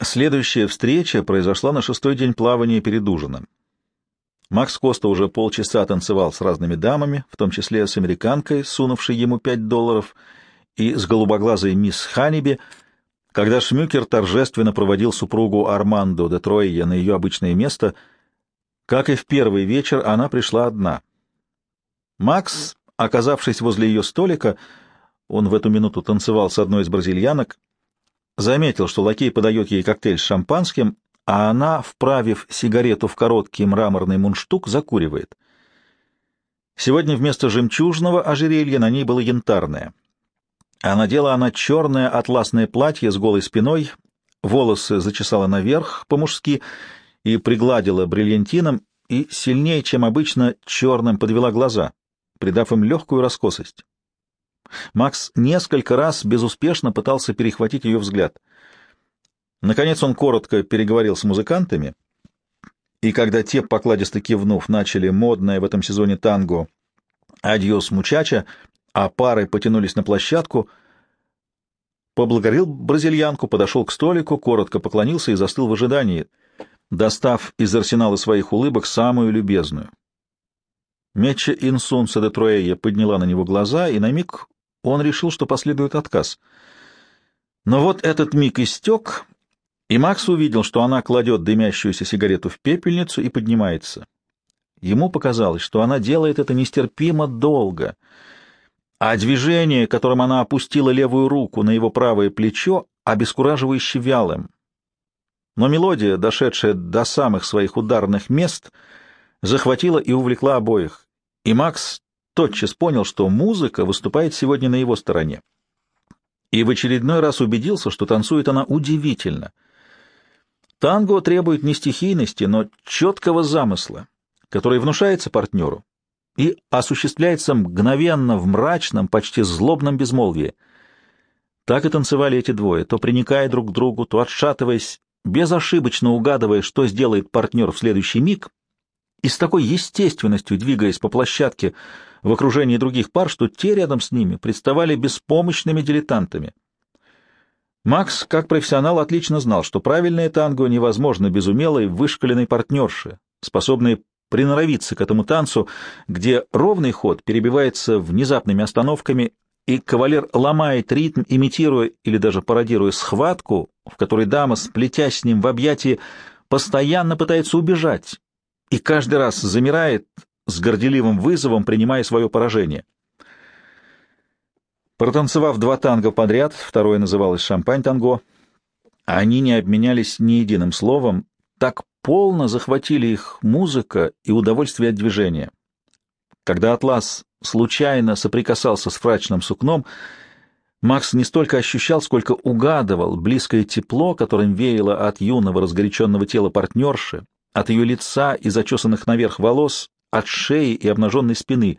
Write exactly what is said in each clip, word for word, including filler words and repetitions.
Следующая встреча произошла на шестой день плавания перед ужином. Макс Коста уже полчаса танцевал с разными дамами, в том числе с американкой, сунувшей ему пять долларов, и с голубоглазой мисс Ханниби, когда Шмюкер торжественно проводил супругу Армандо де Троя на ее обычное место. Как и в первый вечер, она пришла одна. Макс, оказавшись возле ее столика, он в эту минуту танцевал с одной из бразильянок, заметил, что лакей подает ей коктейль с шампанским, а она, вправив сигарету в короткий мраморный мундштук, закуривает. Сегодня вместо жемчужного ожерелья на ней было янтарное. А надела она черное атласное платье с голой спиной, волосы зачесала наверх по-мужски и пригладила бриллиантином, и сильнее, чем обычно, черным подвела глаза, придав им легкую раскосость. Макс несколько раз безуспешно пытался перехватить ее взгляд. Наконец он коротко переговорил с музыкантами, и когда те, покладисто кивнув, начали модное в этом сезоне танго «Адьос, мучача», а пары потянулись на площадку, поблагодарил бразильянку, подошел к столику, коротко поклонился и застыл в ожидании, достав из арсенала своих улыбок самую любезную. Меча Инсунса де Троя подняла на него глаза, и на миг он решил, что последует отказ. Но вот этот миг истек, и Макс увидел, что она кладет дымящуюся сигарету в пепельницу и поднимается. Ему показалось, что она делает это нестерпимо долго, а движение, которым она опустила левую руку на его правое плечо, обескураживающе вялым. Но мелодия, дошедшая до самых своих ударных мест, захватила и увлекла обоих, и Макс тотчас понял, что музыка выступает сегодня на его стороне. И в очередной раз убедился, что танцует она удивительно. Танго требует не стихийности, но четкого замысла, который внушается партнеру и осуществляется мгновенно в мрачном, почти злобном безмолвии. Так и танцевали эти двое, то приникая друг к другу, то отшатываясь, безошибочно угадывая, что сделает партнер в следующий миг, и с такой естественностью двигаясь по площадке в окружении других пар, что те рядом с ними представали беспомощными дилетантами. Макс, как профессионал, отлично знал, что правильное танго невозможно без умелой, вышкаленной партнерши, способной приноровиться к этому танцу, где ровный ход перебивается внезапными остановками, и кавалер ломает ритм, имитируя или даже пародируя схватку, в которой дама, сплетясь с ним в объятии, постоянно пытается убежать и каждый раз замирает с горделивым вызовом, принимая свое поражение. Протанцевав два танго подряд, второе называлось «Шампань-танго», они не обменялись ни единым словом, так полно захватили их музыка и удовольствие от движения. Когда атлас случайно соприкасался с фрачным сукном, Макс не столько ощущал, сколько угадывал близкое тепло, которым веяло от юного разгоряченного тела партнерши, от ее лица и зачесанных наверх волос, от шеи и обнаженной спины.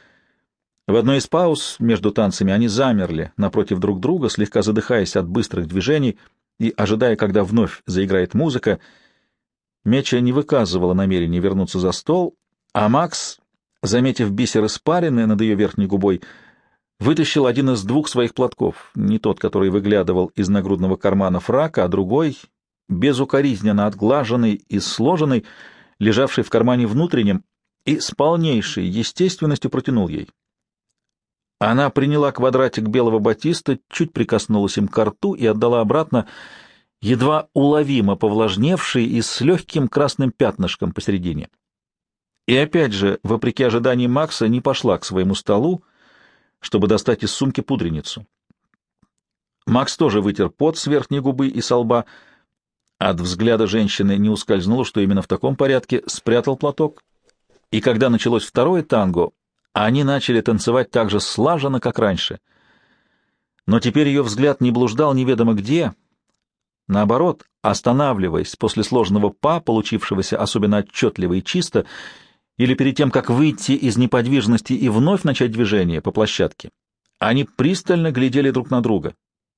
В одной из пауз между танцами они замерли напротив друг друга, слегка задыхаясь от быстрых движений и ожидая, когда вновь заиграет музыка. Меча не выказывала намерения вернуться за стол, а Макс, заметив бисер испарины над ее верхней губой, вытащил один из двух своих платков, не тот, который выглядывал из нагрудного кармана фрака, а другой, безукоризненно отглаженный и сложенный, лежавший в кармане внутреннем, и с полнейшей естественностью протянул ей. Она приняла квадратик белого батиста, чуть прикоснулась им к рту и отдала обратно, едва уловимо повлажневший и с легким красным пятнышком посередине. И опять же, вопреки ожиданиям Макса, не пошла к своему столу, чтобы достать из сумки пудреницу. Макс тоже вытер пот с верхней губы и со лба. От взгляда женщины не ускользнуло, что именно в таком порядке спрятал платок. И когда началось второе танго, они начали танцевать так же слаженно, как раньше. Но теперь ее взгляд не блуждал неведомо где. Наоборот, останавливаясь после сложного па, получившегося особенно отчетливо и чисто, или перед тем, как выйти из неподвижности и вновь начать движение по площадке, они пристально глядели друг на друга.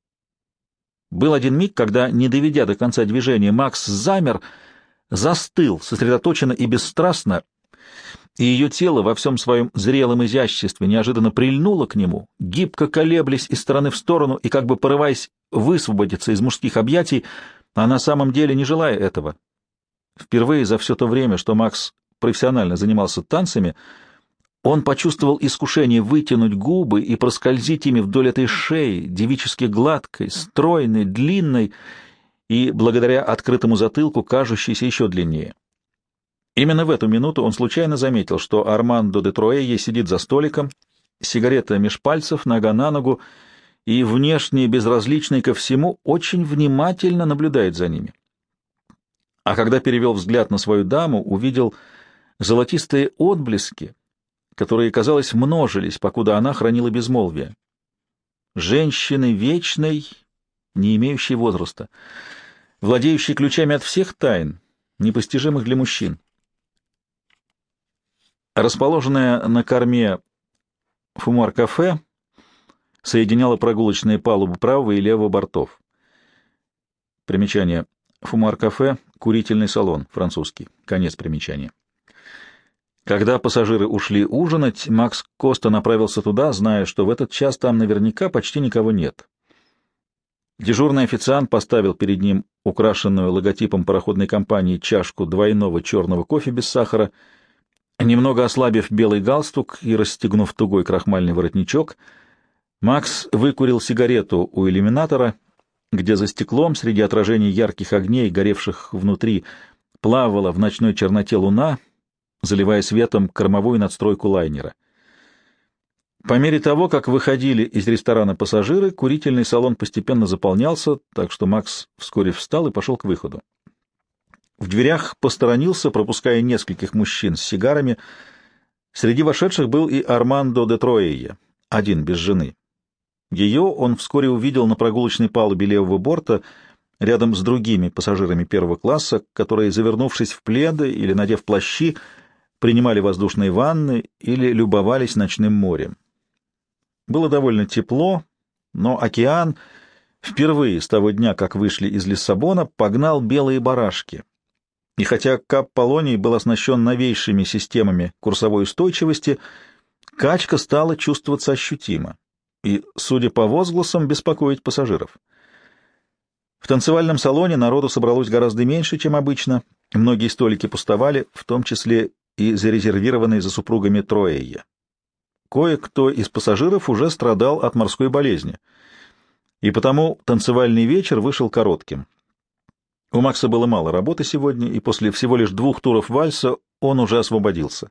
Был один миг, когда, не доведя до конца движения, Макс замер, застыл, сосредоточенно и бесстрастно, и ее тело во всем своем зрелом изяществе неожиданно прильнуло к нему, гибко колеблясь из стороны в сторону и как бы порываясь высвободиться из мужских объятий, а на самом деле не желая этого. Впервые за все то время, что Макс профессионально занимался танцами, он почувствовал искушение вытянуть губы и проскользить ими вдоль этой шеи, девически гладкой, стройной, длинной и, благодаря открытому затылку, кажущейся еще длиннее. Именно в эту минуту он случайно заметил, что Армандо де Труэйе сидит за столиком, сигарета меж пальцев, нога на ногу, и внешне безразличный ко всему очень внимательно наблюдает за ними. А когда перевел взгляд на свою даму, увидел золотистые отблески, которые, казалось, множились, покуда она хранила безмолвие. Женщины вечной, не имеющей возраста, владеющей ключами от всех тайн, непостижимых для мужчин. Расположенная на корме фумуар-кафе соединяла прогулочные палубы правого и левого бортов. Примечание. Фумуар-кафе — курительный салон, французский. Конец примечания. Когда пассажиры ушли ужинать, Макс Коста направился туда, зная, что в этот час там наверняка почти никого нет. Дежурный официант поставил перед ним украшенную логотипом пароходной компании чашку двойного черного кофе без сахара. Немного ослабив белый галстук и расстегнув тугой крахмальный воротничок, Макс выкурил сигарету у иллюминатора, где за стеклом, среди отражений ярких огней, горевших внутри, плавала в ночной черноте луна, заливая светом кормовую надстройку лайнера. По мере того, как выходили из ресторана пассажиры, курительный салон постепенно заполнялся, так что Макс вскоре встал и пошел к выходу. В дверях посторонился, пропуская нескольких мужчин с сигарами. Среди вошедших был и Армандо де Труэйе, один, без жены. Ее он вскоре увидел на прогулочной палубе левого борта, рядом с другими пассажирами первого класса, которые, завернувшись в пледы или надев плащи, принимали воздушные ванны или любовались ночным морем. Было довольно тепло, но океан впервые с того дня, как вышли из Лиссабона, погнал белые барашки. И хотя Кап Полоний был оснащен новейшими системами курсовой устойчивости, качка стала чувствоваться ощутимо и, судя по возгласам, беспокоить пассажиров. В танцевальном салоне народу собралось гораздо меньше, чем обычно. Многие столики пустовали, в том числе и зарезервированные за супругами Труэйе. Кое-кто из пассажиров уже страдал от морской болезни, и потому танцевальный вечер вышел коротким. У Макса было мало работы сегодня, и после всего лишь двух туров вальса он уже освободился.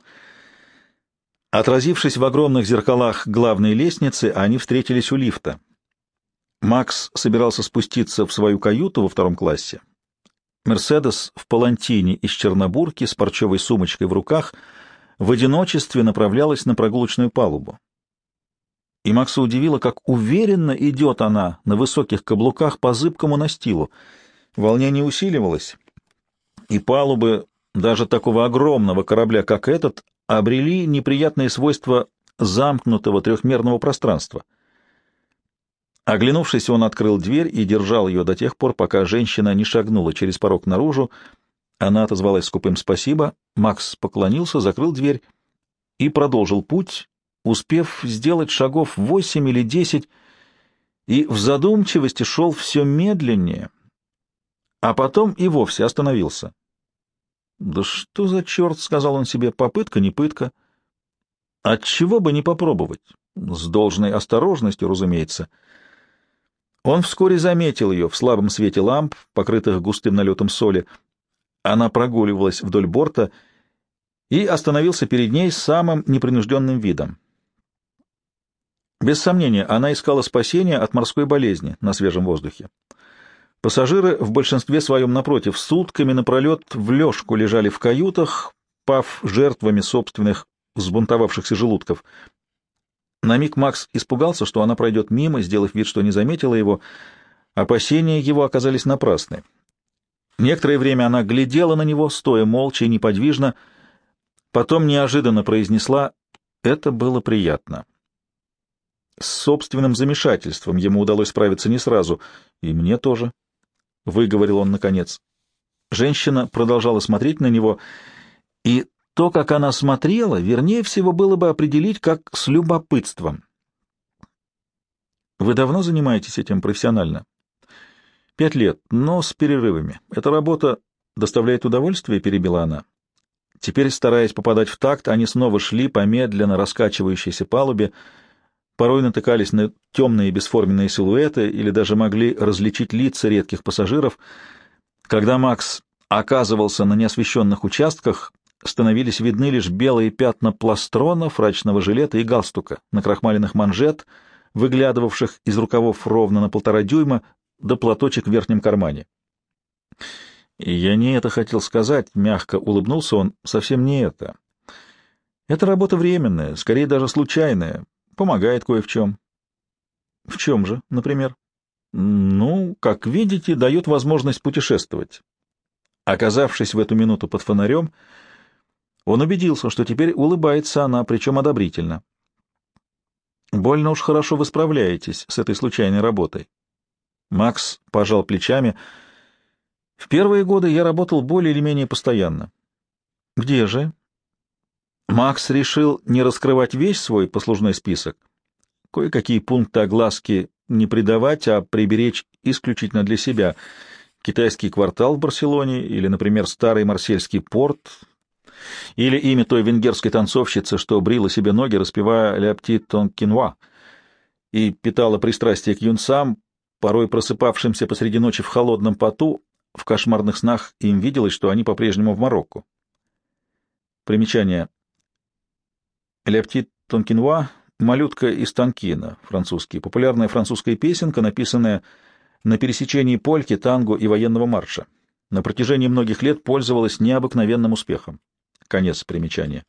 Отразившись в огромных зеркалах главной лестницы, они встретились у лифта. Макс собирался спуститься в свою каюту во втором классе. Мерседес в палантине из чернобурки с парчевой сумочкой в руках в одиночестве направлялась на прогулочную палубу. И Макса удивило, как уверенно идет она на высоких каблуках по зыбкому настилу. Волнение усиливалось, и палубы даже такого огромного корабля, как этот, обрели неприятные свойства замкнутого трехмерного пространства. Оглянувшись, он открыл дверь и держал ее до тех пор, пока женщина не шагнула через порог наружу. Она отозвалась скупым «спасибо». Макс поклонился, закрыл дверь и продолжил путь, успев сделать шагов восемь или десять, и в задумчивости шел все медленнее, а потом и вовсе остановился. «Да что за черт?» — сказал он себе, — «попытка не пытка. Отчего бы не попробовать? С должной осторожностью, разумеется». Он вскоре заметил ее в слабом свете ламп, покрытых густым налетом соли. Она прогуливалась вдоль борта и остановился перед ней с самым непринужденным видом. Без сомнения, она искала спасения от морской болезни на свежем воздухе. Пассажиры в большинстве своем, напротив, сутками напролет в лёжку лежали в каютах, пав жертвами собственных взбунтовавшихся желудков. На миг Макс испугался, что она пройдет мимо, сделав вид, что не заметила его. Опасения его оказались напрасны. Некоторое время она глядела на него, стоя молча и неподвижно, потом неожиданно произнесла: «Это было приятно». С собственным замешательством ему удалось справиться не сразу, и мне тоже, — выговорил он наконец. Женщина продолжала смотреть на него, и то, как она смотрела, вернее всего было бы определить как с любопытством. «Вы давно занимаетесь этим профессионально?» Пять лет, но с перерывами. Эта работа доставляет удовольствие, — перебила она. Теперь, стараясь попадать в такт, они снова шли по медленно раскачивающейся палубе, порой натыкались на темные бесформенные силуэты или даже могли различить лица редких пассажиров. Когда Макс оказывался на неосвещенных участках, становились видны лишь белые пятна пластрона, фрачного жилета и галстука, накрахмаленных манжет, выглядывавших из рукавов ровно на полтора дюйма, да платочек в верхнем кармане. И я не это хотел сказать, — мягко улыбнулся он, — совсем не это. Это работа временная, скорее даже случайная, помогает кое в чем. В чем же, например? Ну, как видите, дает возможность путешествовать. Оказавшись в эту минуту под фонарем, он убедился, что теперь улыбается она, причем одобрительно. Больно уж хорошо вы справляетесь с этой случайной работой. Макс пожал плечами. В первые годы я работал более или менее постоянно. Где же? Макс решил не раскрывать весь свой послужной список. Кое-какие пункты огласки не придавать, а приберечь исключительно для себя. Китайский квартал в Барселоне или, например, старый марсельский порт, или имя той венгерской танцовщицы, что брила себе ноги, распевая «Ля птит тонкинуа», и питала пристрастие к юнцам, порой просыпавшимся посреди ночи в холодном поту. В кошмарных снах им виделось, что они по-прежнему в Марокко. Примечание. «Ля птит тонкинуа» — «Малютка из Танкина», французский, популярная французская песенка, написанная на пересечении польки, танго и военного марша. На протяжении многих лет пользовалась необыкновенным успехом. Конец примечания.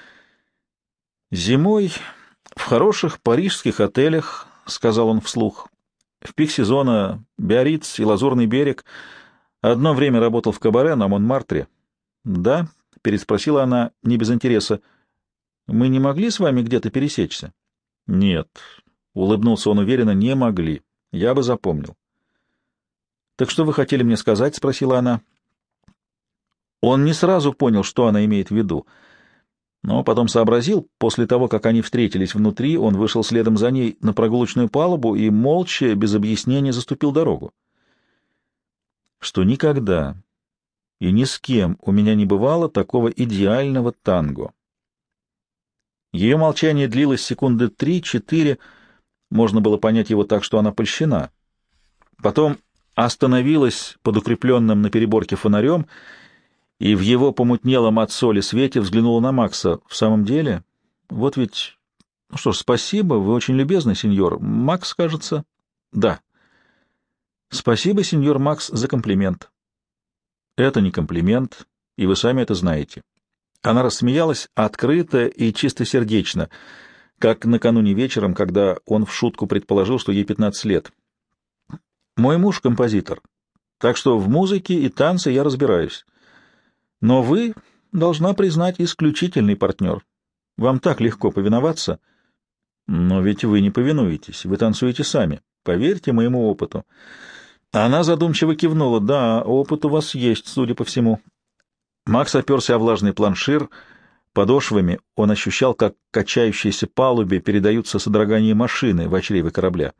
«Зимой в хороших парижских отелях, — сказал он вслух, — в пик сезона Биарриц и Лазурный берег. Одно время работал в кабаре на Монмартре». «Да?» — переспросила она не без интереса. «Мы не могли с вами где-то пересечься?» «Нет», — улыбнулся он уверенно, — «не могли. Я бы запомнил». «Так что вы хотели мне сказать?» — спросила она. Он не сразу понял, что она имеет в виду, но потом сообразил. После того, как они встретились внутри, он вышел следом за ней на прогулочную палубу и молча, без объяснений, заступил дорогу. Что никогда и ни с кем у меня не бывало такого идеального танго. Ее молчание длилось секунды три-четыре, можно было понять его так, что она польщена. Потом остановилась под укрепленным на переборке фонарем и в его помутнелом от соли свете взглянула на Макса. «В самом деле? Вот ведь... Ну что ж, спасибо, вы очень любезны, сеньор. Макс, кажется...» «Да». «Спасибо, сеньор Макс, за комплимент». «Это не комплимент, и вы сами это знаете». Она рассмеялась открыто и чистосердечно, как накануне вечером, когда он в шутку предположил, что ей пятнадцать лет. «Мой муж — композитор, так что в музыке и танце я разбираюсь. Но вы, должна признать, исключительный партнер. Вам так легко повиноваться. Но ведь вы не повинуетесь, вы танцуете сами. Поверьте моему опыту». Она задумчиво кивнула. «Да, опыт у вас есть, судя по всему». Макс оперся о влажный планшир. Подошвами он ощущал, как к качающейся палубе передаются содрогания машины в чреве корабля.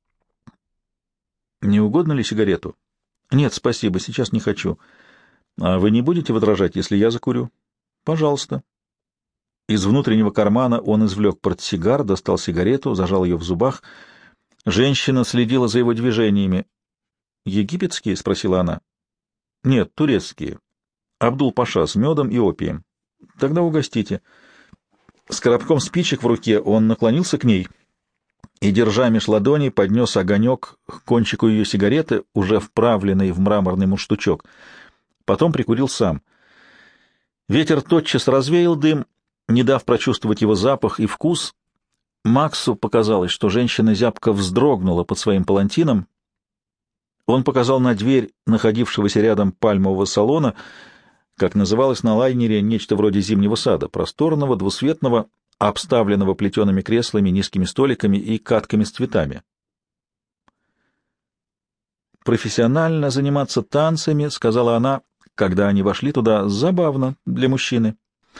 «Не угодно ли сигарету?» «Нет, спасибо, сейчас не хочу». «А вы не будете возражать, если я закурю?» «Пожалуйста». Из внутреннего кармана он извлек портсигар, достал сигарету, зажал ее в зубах. Женщина следила за его движениями. «Египетские?» — спросила она. «Нет, турецкие. Абдул-паша с медом и опием». «Тогда угостите». С коробком спичек в руке он наклонился к ней и, держа меж ладоней, поднес огонек к кончику ее сигареты, уже вправленный в мраморный мундштучок. Потом прикурил сам. Ветер тотчас развеял дым, не дав прочувствовать его запах и вкус. Максу показалось, что женщина зябко вздрогнула под своим палантином. Он показал на дверь находившегося рядом пальмового салона, как называлось на лайнере, нечто вроде зимнего сада, просторного, двусветного, обставленного плетеными креслами, низкими столиками и катками с цветами. «Профессионально заниматься танцами, — сказала она, когда они вошли туда, — забавно для мужчины».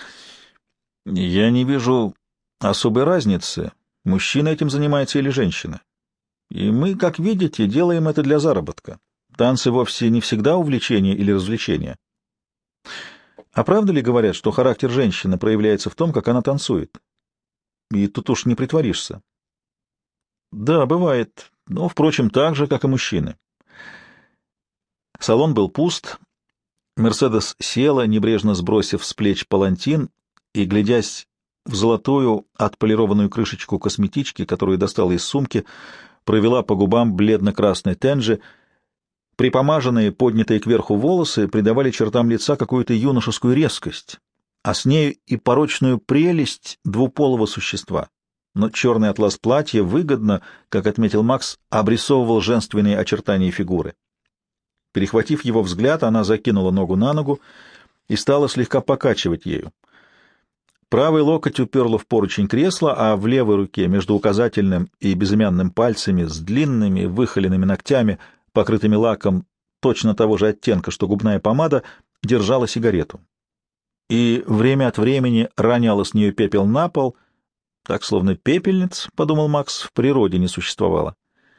«Я не вижу особой разницы, мужчина этим занимается или женщина. И мы, как видите, делаем это для заработка. танцы вовсе не всегда увлечение или развлечение. А правда ли говорят, что характер женщины проявляется в том, как она танцует? И тут уж не притворишься. Да, бывает, но, впрочем, так же, как и мужчины. Салон был пуст. Мерседес села, небрежно сбросив с плеч палантин и, глядясь в золотую отполированную крышечку косметички, которую достала из сумки, провела по губам бледно-красной тенджи. Припомаженные, поднятые кверху волосы придавали чертам лица какую-то юношескую резкость, а с нею и порочную прелесть двуполого существа. Но черный атлас платья выгодно, как отметил Макс, обрисовывал женственные очертания фигуры. Перехватив его взгляд, она закинула ногу на ногу и стала слегка покачивать ею. Правый локоть уперла в поручень кресла, а в левой руке между указательным и безымянным пальцами с длинными выхоленными ногтями, покрытыми лаком точно того же оттенка, что губная помада, держала сигарету. И время от времени роняла с нее пепел на пол, так словно пепельниц, — подумал Макс, — в природе не существовало.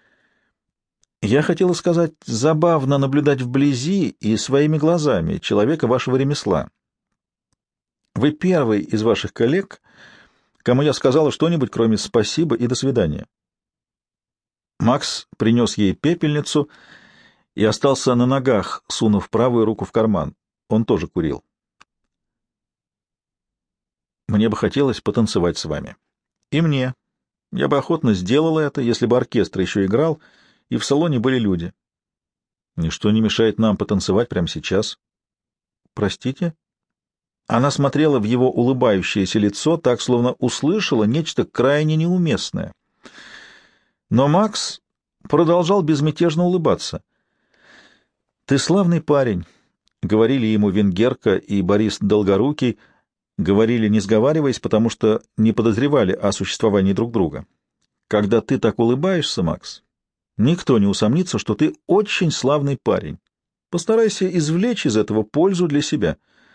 Я хотела сказать, забавно наблюдать вблизи и своими глазами человека вашего ремесла. Вы первый из ваших коллег, кому я сказала что-нибудь, кроме «спасибо» и «до свидания». Макс принес ей пепельницу и остался на ногах, сунув правую руку в карман. Он тоже курил. «Мне бы хотелось потанцевать с вами. И мне. Я бы охотно сделала это, если бы оркестр еще играл, и в салоне были люди. Ничто не мешает нам потанцевать прямо сейчас». «Простите?» Она смотрела в его улыбающееся лицо, так, словно услышала нечто крайне неуместное. Но Макс продолжал безмятежно улыбаться. «Ты славный парень», — говорили ему Венгерка и Борис Долгорукий, говорили, не сговариваясь, потому что не подозревали о существовании друг друга. «Когда ты так улыбаешься, Макс, никто не усомнится, что ты очень славный парень. Постарайся извлечь из этого пользу для себя».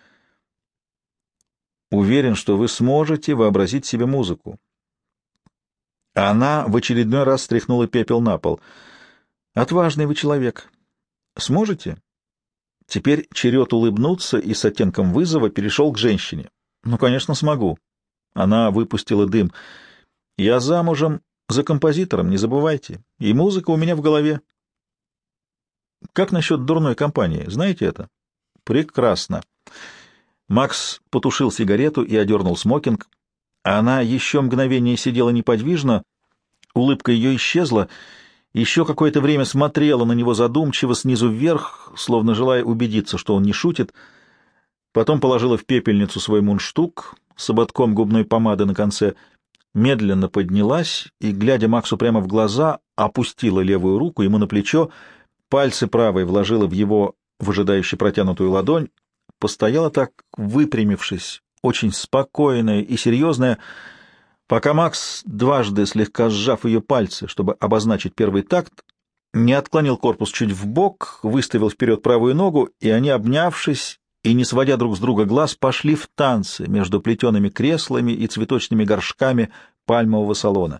Уверен, что вы сможете вообразить себе музыку. Она в очередной раз стряхнула пепел на пол. Отважный вы человек. Сможете? Теперь черед улыбнуться и с оттенком вызова перешел к женщине. Ну, конечно, смогу. Она выпустила дым. Я замужем за композитором, не забывайте. И музыка у меня в голове. Как насчет дурной компании? Знаете это? Прекрасно. Макс потушил сигарету и одернул смокинг. Она еще мгновение сидела неподвижно, улыбка ее исчезла, еще какое-то время смотрела на него задумчиво снизу вверх, словно желая убедиться, что он не шутит, потом положила в пепельницу свой мундштук с ободком губной помады на конце, медленно поднялась и, глядя Максу прямо в глаза, опустила левую руку ему на плечо, пальцы правой вложила в его выжидающе протянутую ладонь, постояла так, выпрямившись, очень спокойная и серьезная, пока Макс, дважды слегка сжав ее пальцы, чтобы обозначить первый такт, не отклонил корпус чуть вбок, выставил вперед правую ногу, и они, обнявшись и не сводя друг с друга глаз, пошли в танцы между плетеными креслами и цветочными горшками пальмового салона.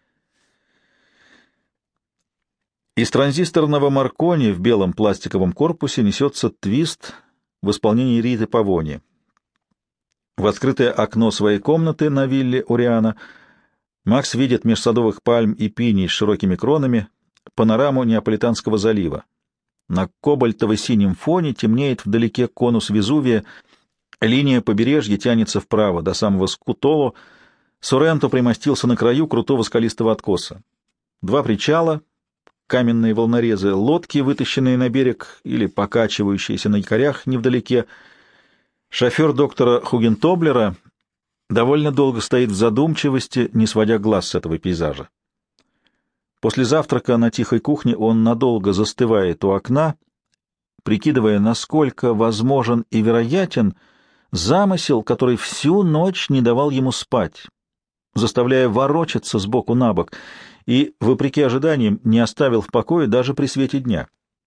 Из транзисторного Маркони в белом пластиковом корпусе несется твист в исполнении Риты Павони. В открытое окно своей комнаты на вилле Ориана Макс видит меж садовых пальм и пиней с широкими кронами панораму Неаполитанского залива. На кобальтово-синем фоне темнеет вдалеке конус Везувия, линия побережья тянется вправо до самого Скутоло, Соренто примостился на краю крутого скалистого откоса. Два причала, каменные волнорезы, лодки, вытащенные на берег или покачивающиеся на якорях невдалеке. Шофер доктора Хугентоблера довольно долго стоит в задумчивости, не сводя глаз с этого пейзажа. После завтрака на тихой кухне он надолго застывает у окна, прикидывая, насколько возможен и вероятен замысел, который всю ночь не давал ему спать, заставляя ворочаться сбоку на бок, и, вопреки ожиданиям, не оставил в покое даже при свете дня.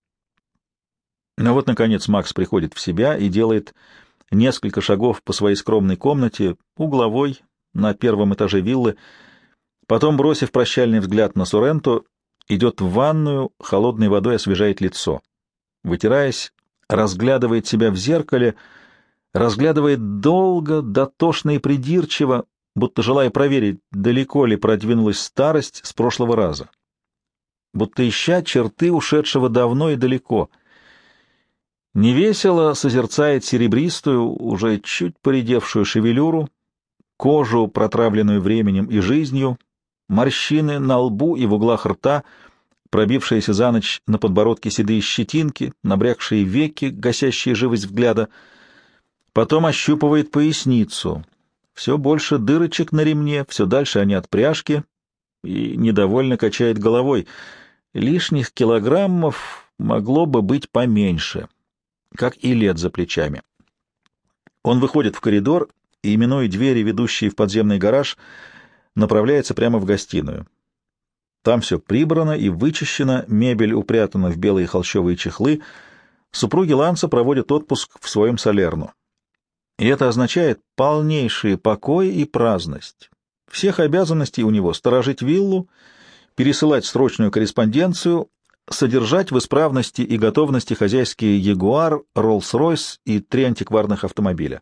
Но вот, наконец, Макс приходит в себя и делает несколько шагов по своей скромной комнате, угловой, на первом этаже виллы, потом, бросив прощальный взгляд на Соренто, идет в ванную, холодной водой освежает лицо. вытираясь, разглядывает себя в зеркале, разглядывает долго, дотошно и придирчиво, будто желая проверить, далеко ли продвинулась старость с прошлого раза, будто ища черты ушедшего давно и далеко. Невесело созерцает серебристую, уже чуть поредевшую шевелюру, кожу, протравленную временем и жизнью, морщины на лбу и в углах рта, пробившиеся за ночь на подбородке седые щетинки, набрякшие веки, гасящие живость взгляда. Потом ощупывает поясницу. Все больше дырочек на ремне, все дальше они от пряжки, и недовольно качает головой. Лишних килограммов могло бы быть поменьше, как и лет за плечами. Он выходит в коридор и, минуя двери, ведущие в подземный гараж, направляется прямо в гостиную. Там все прибрано и вычищено, мебель упрятана в белые холщовые чехлы. Супруги Ланса проводят отпуск в своем Салерно. И это означает полнейший покой и праздность. Всех обязанностей у него — сторожить виллу, пересылать срочную корреспонденцию, содержать в исправности и готовности хозяйские Ягуар, Роллс-Ройс и три антикварных автомобиля.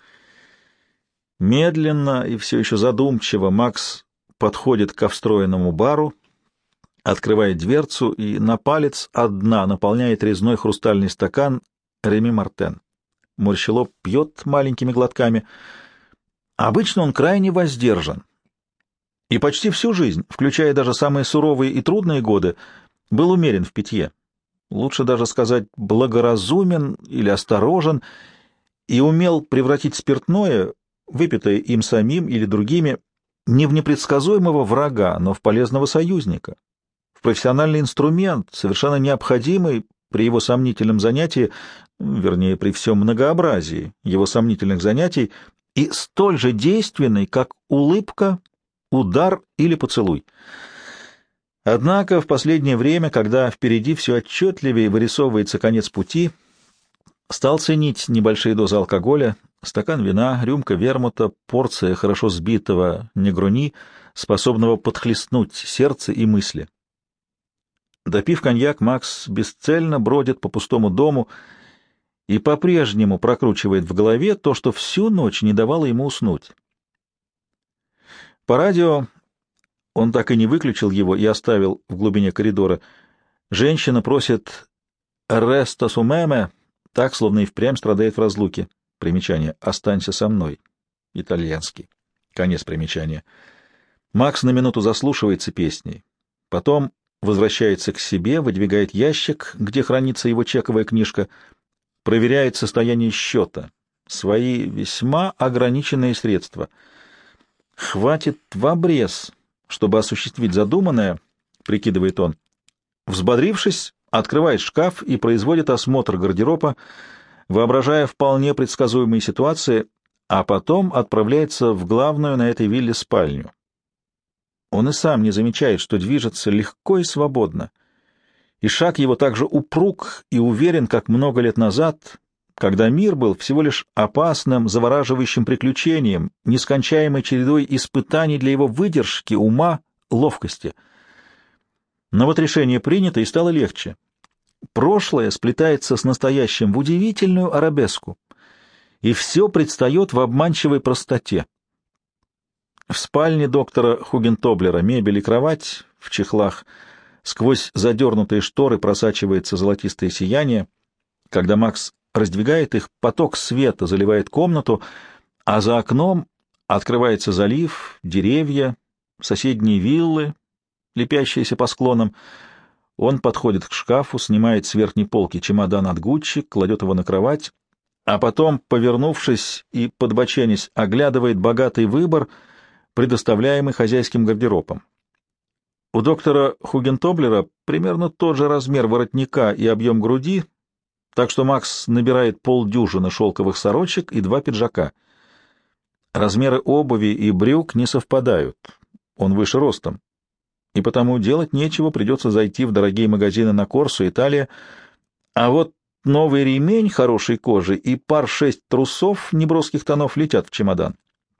Медленно и все еще задумчиво Макс подходит к встроенному бару, открывает дверцу и на палец от дна наполняет резной хрустальный стакан Реми Мартен. Морщило пьет маленькими глотками. Обычно он крайне воздержан. И почти всю жизнь, включая даже самые суровые и трудные годы, был умерен в питье. Лучше даже сказать благоразумен или осторожен, и умел превратить спиртное, выпитое им самим или другими, не в непредсказуемого врага, но в полезного союзника, в профессиональный инструмент, совершенно необходимый при его сомнительном занятии, вернее, при всем многообразии его сомнительных занятий, и столь же действенный, как улыбка, удар или поцелуй. Однако в последнее время, когда впереди все отчетливее вырисовывается конец пути, стал ценить небольшие дозы алкоголя, стакан вина, рюмка вермута, порция хорошо сбитого негрони, способного подхлестнуть сердце и мысли. Допив коньяк, Макс бесцельно бродит по пустому дому и по-прежнему прокручивает в голове то, что всю ночь не давало ему уснуть. По радио, он так и не выключил его и оставил в глубине коридора, женщина просит «Реста сумеме», так, словно и впрямь страдает в разлуке. Примечание «Останься со мной». Итальянский. Конец примечания. Макс на минуту заслушивается песней. Потом возвращается к себе, выдвигает ящик, где хранится его чековая книжка, проверяет состояние счета, свои весьма ограниченные средства. Хватит в обрез, чтобы осуществить задуманное, прикидывает он. Взбодрившись, открывает шкаф и производит осмотр гардероба, воображая вполне предсказуемые ситуации, а потом отправляется в главную на этой вилле спальню. Он и сам не замечает, что движется легко и свободно, и шаг его так же упруг и уверен, как много лет назад, когда мир был всего лишь опасным, завораживающим приключением, нескончаемой чередой испытаний для его выдержки, ума, ловкости. Но вот решение принято, и стало легче. Прошлое сплетается с настоящим в удивительную арабеску, и все предстает в обманчивой простоте. В спальне доктора Хугентоблера мебель и кровать в чехлах, сквозь задернутые шторы просачивается золотистое сияние. Когда Макс раздвигает их, поток света заливает комнату, а за окном открывается залив, деревья, соседние виллы, лепящиеся по склонам. Он подходит к шкафу, снимает с верхней полки чемодан от Гуччи, кладет его на кровать, а потом, повернувшись и подбоченясь, оглядывает богатый выбор, предоставляемый хозяйским гардеробом. У доктора Хугентоблера примерно тот же размер воротника и объем груди, так что Макс набирает полдюжины шелковых сорочек и два пиджака. Размеры обуви и брюк не совпадают, он выше ростом, и потому делать нечего, придется зайти в дорогие магазины на Корсо, Италия, а вот новый ремень хорошей кожи и пар шесть трусов неброских тонов летят в чемодан.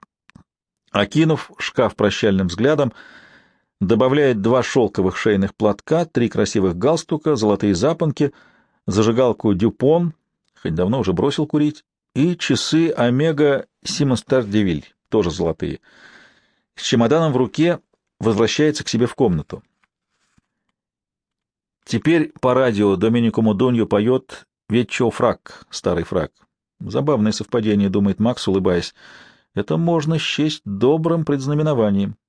Окинув шкаф прощальным взглядом, добавляет два шелковых шейных платка, три красивых галстука, золотые запонки, зажигалку «Дюпон», хоть давно уже бросил курить, и часы «Омега Симонстар-Девиль», тоже золотые. С чемоданом в руке возвращается к себе в комнату. Теперь по радио Доменико Модоньо поет «Веччо фрак», старый фрак. Забавное совпадение, думает Макс, улыбаясь. Это можно счесть добрым предзнаменованием.